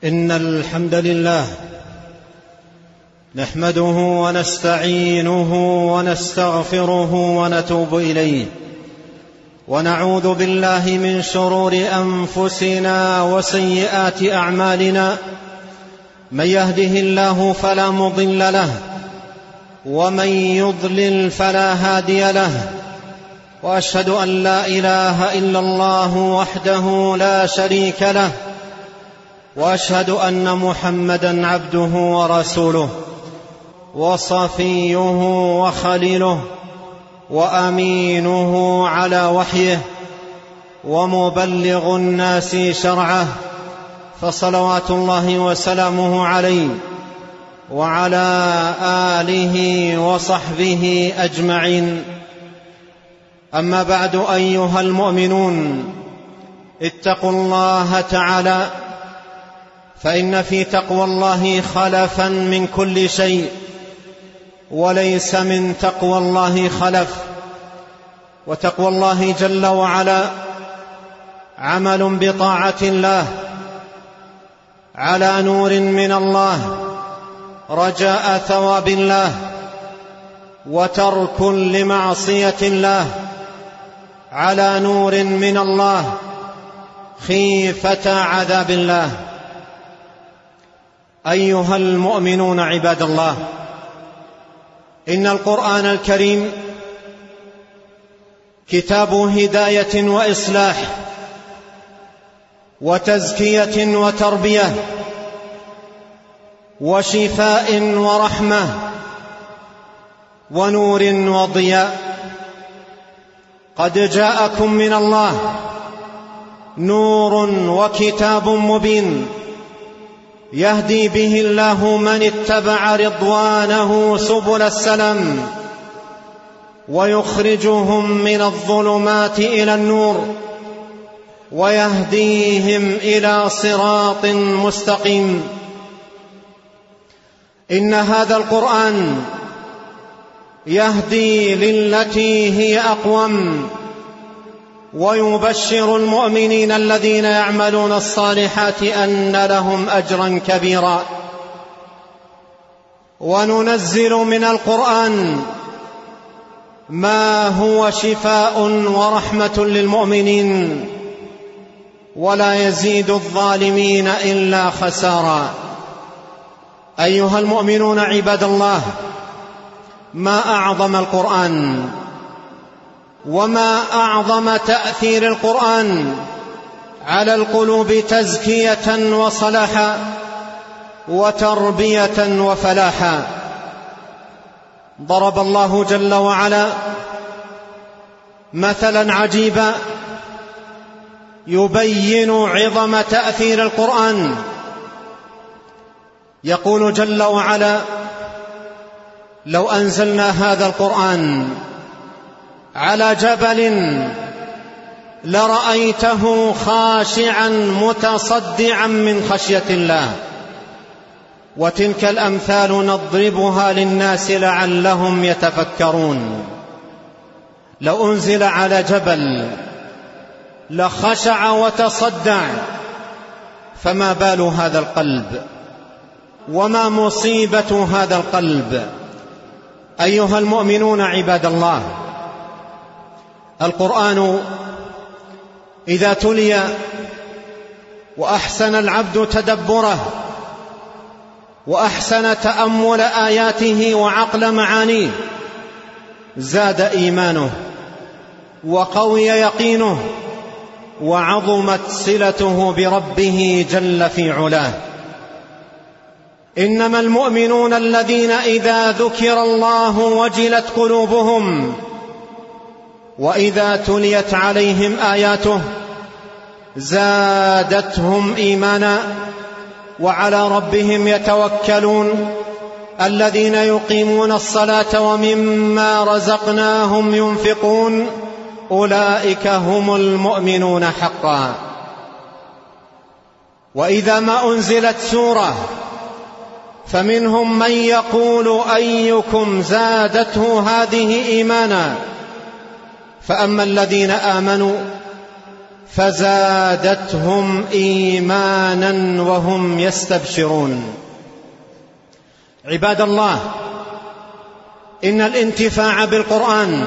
إن الحمد لله نحمده ونستعينه ونستغفره ونتوب إليه، ونعوذ بالله من شرور أنفسنا وسيئات أعمالنا. من يهده الله فلا مضل له، ومن يضلل فلا هادي له، وأشهد أن لا إله إلا الله وحده لا شريك له، وأشهد أن محمدًا عبده ورسوله وصفيه وخليله وأمينه على وحيه ومبلغ الناس شرعه، فصلوات الله وسلامه عليه وعلى آله وصحبه أجمعين. أما بعد، أيها المؤمنون، اتقوا الله تعالى، فإن في تقوى الله خلفا من كل شيء، وليس من تقوى الله خلف. وتقوى الله جل وعلا عمل بطاعة الله على نور من الله رجاء ثواب الله، وترك لمعصية الله على نور من الله خيفة عذاب الله. أيها المؤمنون عباد الله، إن القرآن الكريم كتاب هداية وإصلاح وتزكية وتربية وشفاء ورحمة ونور وضياء. قد جاءكم من الله نور وكتاب مبين، يهدي به الله من اتبع رضوانه سبل السلام، ويخرجهم من الظلمات إلى النور، ويهديهم إلى صراط مستقيم. إن هذا القرآن يهدي للتي هي أقوم، ويبشر المؤمنين الذين يعملون الصالحات أن لهم أجرا كبيرا. وننزل من القرآن ما هو شفاء ورحمة للمؤمنين، ولا يزيد الظالمين إلا خسارا. أيها المؤمنون عباد الله، ما أعظم القرآن، وما أعظم تأثير القرآن على القلوب تزكية وصلاحا وتربية وفلاحا. ضرب الله جل وعلا مثلا عجيبا يبين عظم تأثير القرآن. يقول جل وعلا: لو أنزلنا هذا القرآن على جبل لرأيته خاشعا متصدعا من خشية الله. وتلك الأمثال نضربها للناس لعلهم يتفكرون. لو أنزل على جبل لخشع وتصدع، فما بال هذا القلب، وما مصيبة هذا القلب؟ أيها المؤمنون عباد الله، القرآن إذا تلي وأحسن العبد تدبره وأحسن تأمل آياته وعقل معانيه، زاد إيمانه وقوي يقينه، وعظمت صلته بربه جل في علاه. إنما المؤمنون الذين إذا ذكر الله وجلت قلوبهم، وإذا تليت عليهم آياته زادتهم إيمانا، وعلى ربهم يتوكلون. الذين يقيمون الصلاة ومما رزقناهم ينفقون، أولئك هم المؤمنون حقا. وإذا ما أنزلت سورة فمنهم من يقول أيكم زادته هذه إيمانا، فأما الذين آمنوا فزادتهم إيمانا وهم يستبشرون. عباد الله، إن الانتفاع بالقرآن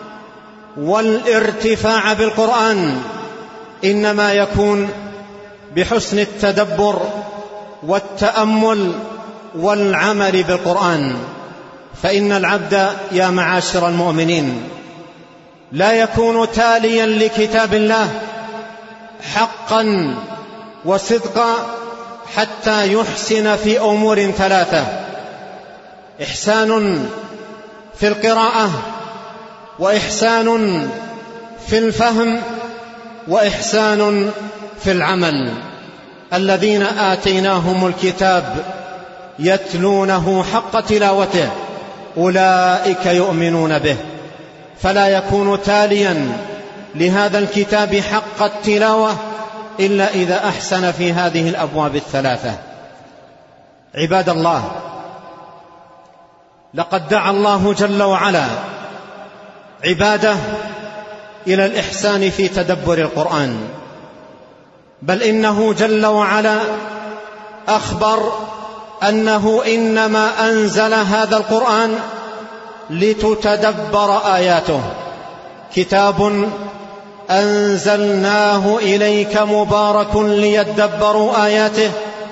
والارتفاع بالقرآن إنما يكون بحسن التدبر والتأمل والعمل بالقرآن. فإن العبد يا معاشر المؤمنين لا يكون تاليا لكتاب الله حقا وصدقا حتى يحسن في أمور ثلاثة: إحسان في القراءة، وإحسان في الفهم، وإحسان في العمل. الذين آتيناهم الكتاب يتلونه حق تلاوته أولئك يؤمنون به. فلا يكون تاليا لهذا الكتاب حق التلاوة إلا إذا أحسن في هذه الأبواب الثلاثة. عباد الله، لقد دعا الله جل وعلا عباده إلى الإحسان في تدبر القرآن، بل إنه جل وعلا أخبر أنه إنما أنزل هذا القرآن لتتدبر آياته. كتاب أنزلناه إليك مبارك ليدبروا آياته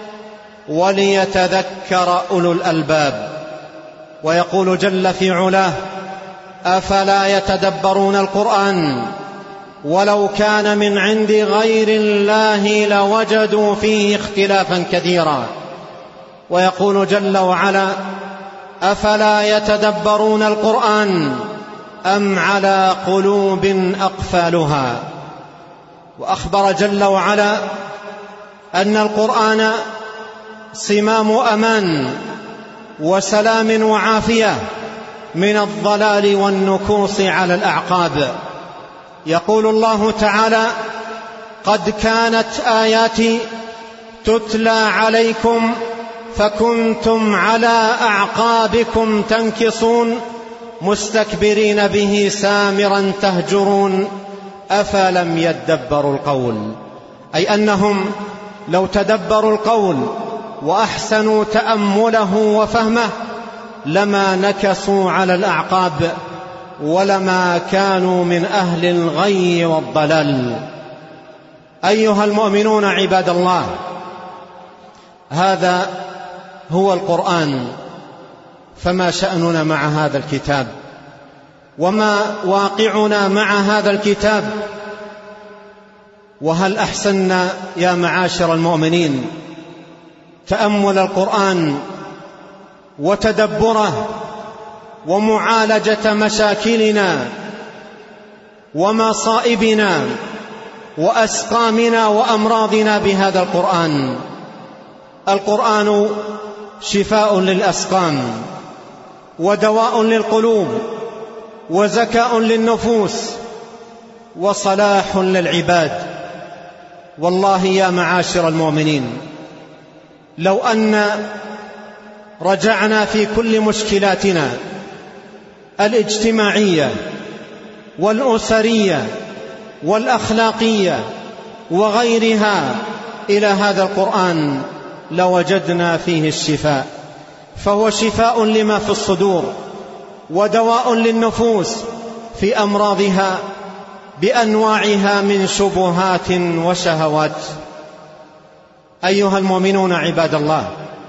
وليتذكر أولو الألباب. ويقول جل في علاه: أفلا يتدبرون القرآن ولو كان من عند غير الله لوجدوا فيه اختلافا كثيرا. ويقول جل وعلا: أفلا يتدبرون القرآن أم على قلوب أقفالها. وأخبر جل وعلا أن القرآن صمام أمان وسلام وعافية من الضلال والنكوص على الأعقاب. يقول الله تعالى: قد كانت آياتي تتلى عليكم فكنتم على أعقابكم تنكصون مستكبرين به سامرا تهجرون أفلم يدبروا القول. أي أنهم لو تدبروا القول وأحسنوا تأمله وفهمه لما نكصوا على الأعقاب ولما كانوا من أهل الغي والضلال. أيها المؤمنون عباد الله، هذا هو القرآن، فما شأننا مع هذا الكتاب؟ وما واقعنا مع هذا الكتاب؟ وهل أحسننا يا معاشر المؤمنين تأمل القرآن وتدبره ومعالجة مشاكلنا ومصائبنا وأسقامنا وأمراضنا بهذا القرآن؟ القرآن شفاء للأسقام ودواء للقلوب وزكاء للنفوس وصلاح للعباد. والله يا معاشر المؤمنين، لو أن رجعنا في كل مشكلاتنا الاجتماعية والأسرية والأخلاقية وغيرها إلى هذا القرآن لوجدنا فيه الشفاء. فهو شفاء لما في الصدور ودواء للنفوس في أمراضها بأنواعها من شبهات وشهوات. أيها المؤمنون عباد الله،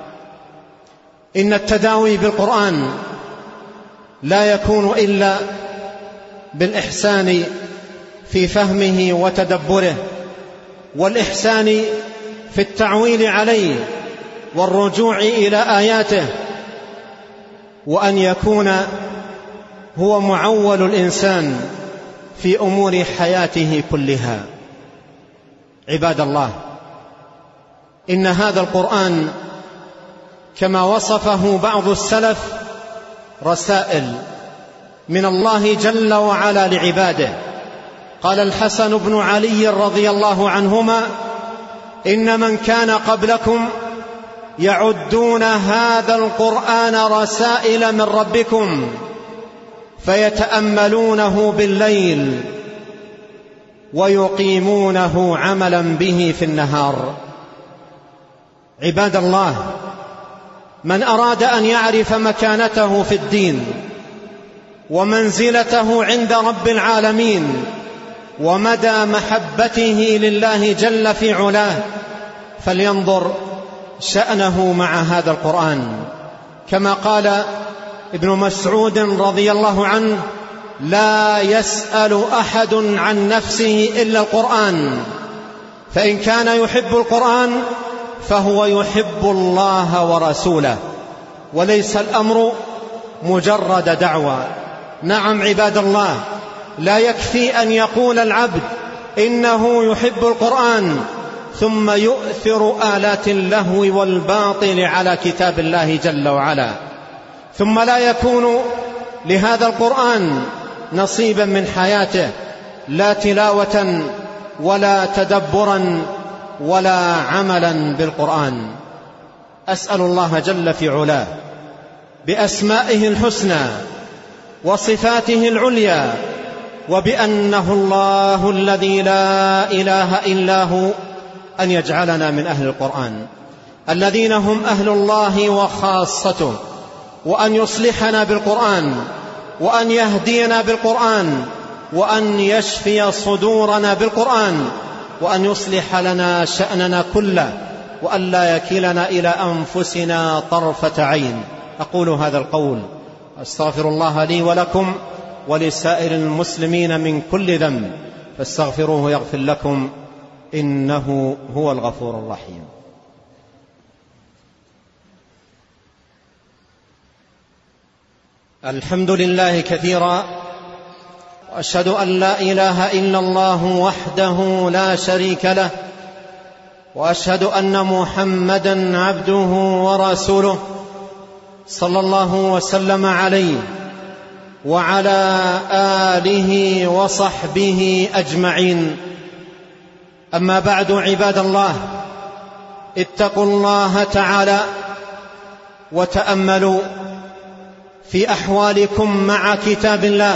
إن التداوي بالقرآن لا يكون إلا بالإحسان في فهمه وتدبره، والإحسان في التعويل عليه والرجوع إلى آياته، وأن يكون هو معول الإنسان في أمور حياته كلها. عباد الله، إن هذا القرآن كما وصفه بعض السلف رسائل من الله جل وعلا لعباده. قال الحسن بن علي رضي الله عنهما: إن من كان قبلكم يعدون هذا القرآن رسائل من ربكم فيتأملونه بالليل ويقيمونه عملا به في النهار. عباد الله، من أراد أن يعرف مكانته في الدين ومنزلته عند رب العالمين ومدى محبته لله جل في علاه فلينظر شأنه مع هذا القرآن. كما قال ابن مسعود رضي الله عنه: لا يسأل أحد عن نفسه إلا القرآن، فإن كان يحب القرآن فهو يحب الله ورسوله، وليس الأمر مجرد دعوى. نعم عباد الله، لا يكفي أن يقول العبد إنه يحب القرآن ثم يؤثر آلات اللهو والباطل على كتاب الله جل وعلا، ثم لا يكون لهذا القرآن نصيبا من حياته، لا تلاوة ولا تدبرا ولا عملا بالقرآن. أسأل الله جل في علاه بأسمائه الحسنى وصفاته العليا وبأنه الله الذي لا إله إلا هو أن يجعلنا من أهل القرآن الذين هم أهل الله وخاصته، وأن يصلحنا بالقرآن، وأن يهدينا بالقرآن، وأن يشفي صدورنا بالقرآن، وأن يصلح لنا شأننا كله، وأن لا يكلنا إلى أنفسنا طرفة عين. أقول هذا القول أستغفر الله لي ولكم ولسائر المسلمين من كل ذنب، فاستغفروه يغفر لكم، إنه هو الغفور الرحيم. الحمد لله كثيرا، وأشهد أن لا إله إلا الله وحده لا شريك له، وأشهد أن محمدا عبده ورسوله صلى الله وسلم عليه وعلى آله وصحبه أجمعين. أما بعد، عباد الله، اتقوا الله تعالى وتأملوا في أحوالكم مع كتاب الله،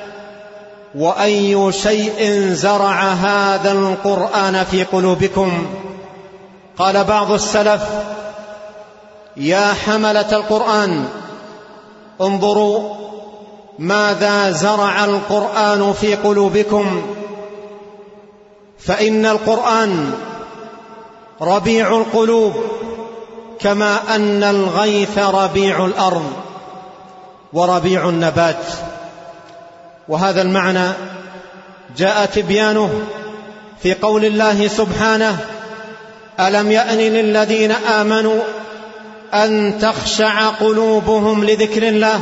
وأي شيء زرع هذا القرآن في قلوبكم. قال بعض السلف: يا حملة القرآن انظروا ماذا زرع القرآن في قلوبكم، فإن القرآن ربيع القلوب كما أن الغيث ربيع الأرض وربيع النبات. وهذا المعنى جاء تبيانه في قول الله سبحانه: ألم يأن للذين آمنوا أن تخشع قلوبهم لذكر الله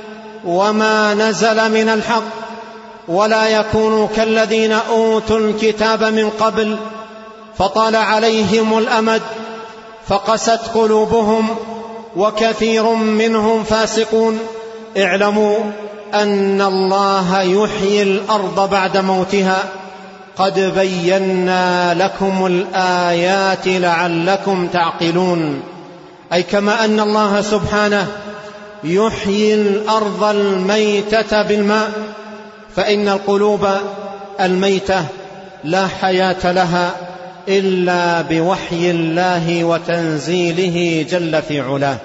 وما نزل من الحق ولا يكونوا كالذين أوتوا الكتاب من قبل فطال عليهم الأمد فقست قلوبهم وكثير منهم فاسقون. اعلموا أن الله يحيي الأرض بعد موتها قد بينا لكم الآيات لعلكم تعقلون. أي كما أن الله سبحانه يحيي الأرض الميتة بالماء، فإن القلوب الميتة لا حياة لها إلا بوحي الله وتنزيله جل في علاه.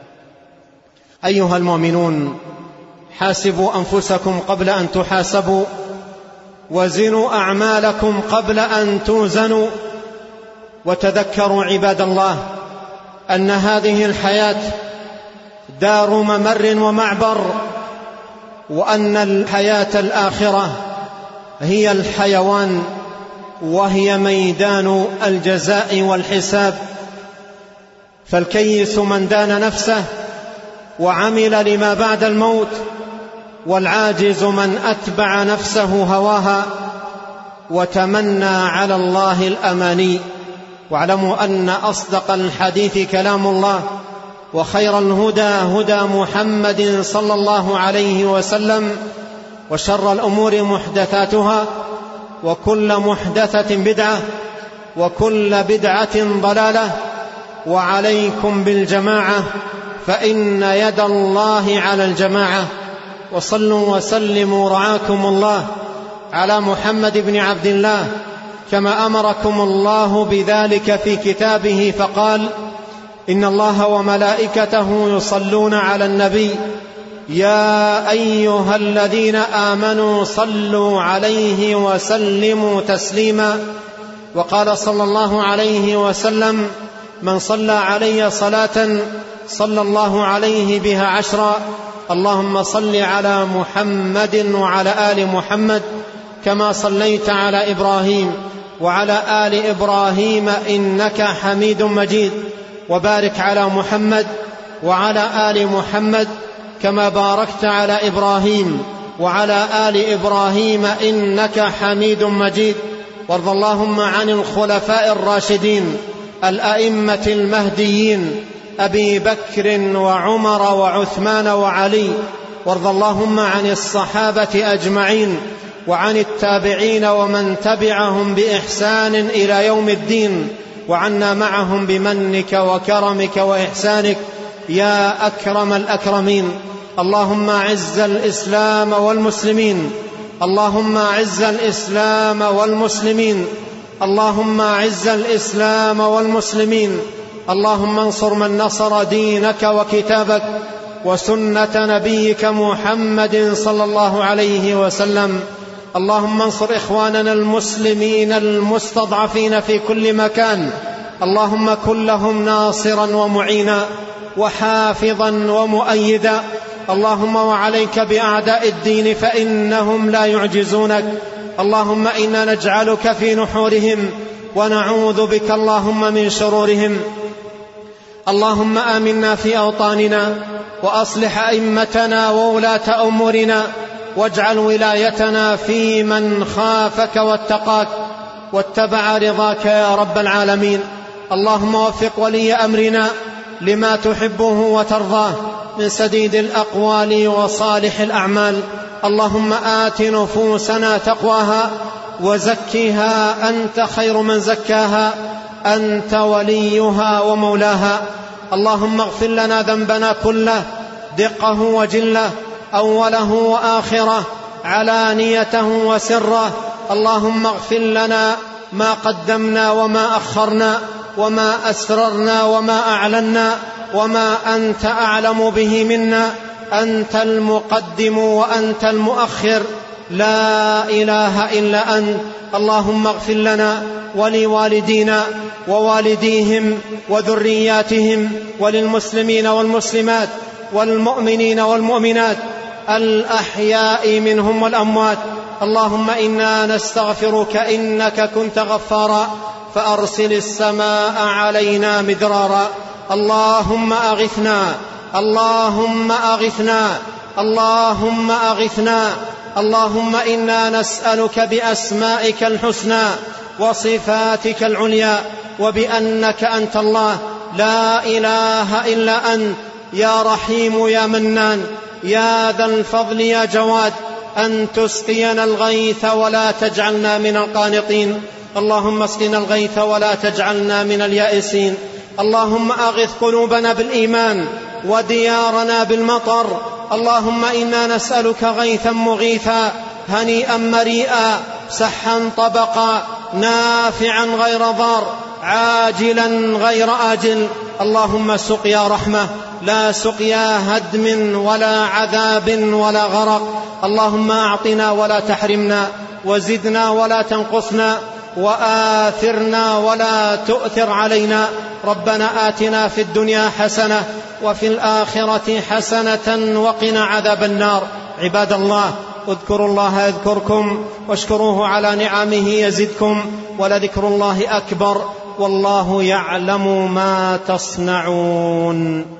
أيها المؤمنون، حاسبوا أنفسكم قبل أن تحاسبوا، وزنوا أعمالكم قبل أن توزنوا، وتذكروا عباد الله أن هذه الحياة دار ممر ومعبر، وأن الحياة الآخرة هي الحيوان، وهي ميدان الجزاء والحساب. فالكيس من دان نفسه وعمل لما بعد الموت، والعاجز من أتبع نفسه هواها وتمنى على الله الأماني. واعلموا أن أصدق الحديث كلام الله، وخير الهدى هدى محمد صلى الله عليه وسلم، وشر الأمور محدثاتها، وكل محدثة بدعة، وكل بدعة ضلالة. وعليكم بالجماعة فإن يد الله على الجماعة. وصلوا وسلموا رعاكم الله على محمد بن عبد الله كما أمركم الله بذلك في كتابه فقال: إن الله وملائكته يصلون على النبي يا أيها الذين آمنوا صلوا عليه وسلموا تسليما. وقال صلى الله عليه وسلم: من صلى علي صلاة صلى الله عليه بها 10. اللهم صل على محمد وعلى آل محمد كما صليت على إبراهيم وعلى آل إبراهيم إنك حميد مجيد، وبارك على محمد وعلى آل محمد كما باركت على إبراهيم وعلى آل إبراهيم إنك حميد مجيد. وارض اللهم عن الخلفاء الراشدين الأئمة المهديين أبي بكر وعمر وعثمان وعلي. وارض اللهم عن الصحابة أجمعين وعن التابعين ومن تبعهم بإحسان إلى يوم الدين، وعنا معهم بمنك وكرمك وإحسانك يا أكرم الأكرمين. اللهم أعز الإسلام والمسلمين، اللهم أعز الإسلام والمسلمين، اللهم أعز الإسلام والمسلمين. اللهم انصر من نصر دينك وكتابك وسنة نبيك محمد صلى الله عليه وسلم. اللهم انصر إخواننا المسلمين المستضعفين في كل مكان، اللهم كن لهم ناصرا ومعينا وحافظا ومؤيدا. اللهم وعليك بأعداء الدين فإنهم لا يعجزونك. اللهم إنا نجعلك في نحورهم ونعوذ بك اللهم من شرورهم. اللهم آمنا في أوطاننا وأصلح أئمتنا وولاة أمورنا، واجعل ولايتنا في من خافك واتقاك واتبع رضاك يا رب العالمين. اللهم وفق ولي أمرنا لما تحبه وترضاه من سديد الأقوال وصالح الأعمال. اللهم آت نفوسنا تقواها وزكها أنت خير من زكاها، أنت وليها ومولاها. اللهم اغفر لنا ذنبنا كله دقه وجله، أوله وآخره، علانيته وسره. اللهم اغفر لنا ما قدمنا وما أخرنا وما أسررنا وما أعلنا وما أنت أعلم به منا. أنت المقدم وأنت المؤخر، لا إله إلا أنت. اللهم اغفر لنا ولوالدينا ووالديهم وذرياتهم وللمسلمين والمسلمات والمؤمنين والمؤمنات الأحياء منهم والأموات. اللهم إنا نستغفرك إنك كنت غفارا فأرسل السماء علينا مدرارا. اللهم أغثنا، اللهم أغثنا، اللهم أغثنا. اللهم إنا نسألك بأسمائك الحسنى وصفاتك العليا وبأنك أنت الله لا إله إلا أنت، يا رحيم يا منان يا ذا الفضل يا جواد، أن تسقينا الغيث ولا تجعلنا من القانطين. اللهم اسقنا الغيث ولا تجعلنا من اليائسين. اللهم أغث قلوبنا بالإيمان وديارنا بالمطر. اللهم إنا نسألك غيثا مغيثا هنيئا مريئا سحا طبقا نافعا غير ضار عاجلا غير آجل. اللهم سقيا رحمة لا سقيا هدم ولا عذاب ولا غرق. اللهم أعطنا ولا تحرمنا، وزدنا ولا تنقصنا، وآثرنا ولا تؤثر علينا. ربنا آتنا في الدنيا حسنة وفي الآخرة حسنة وقنا عذاب النار. عباد الله، اذكروا الله يذكركم واشكروه على نعمه يزدكم، ولذكر الله أكبر والله يعلم ما تصنعون.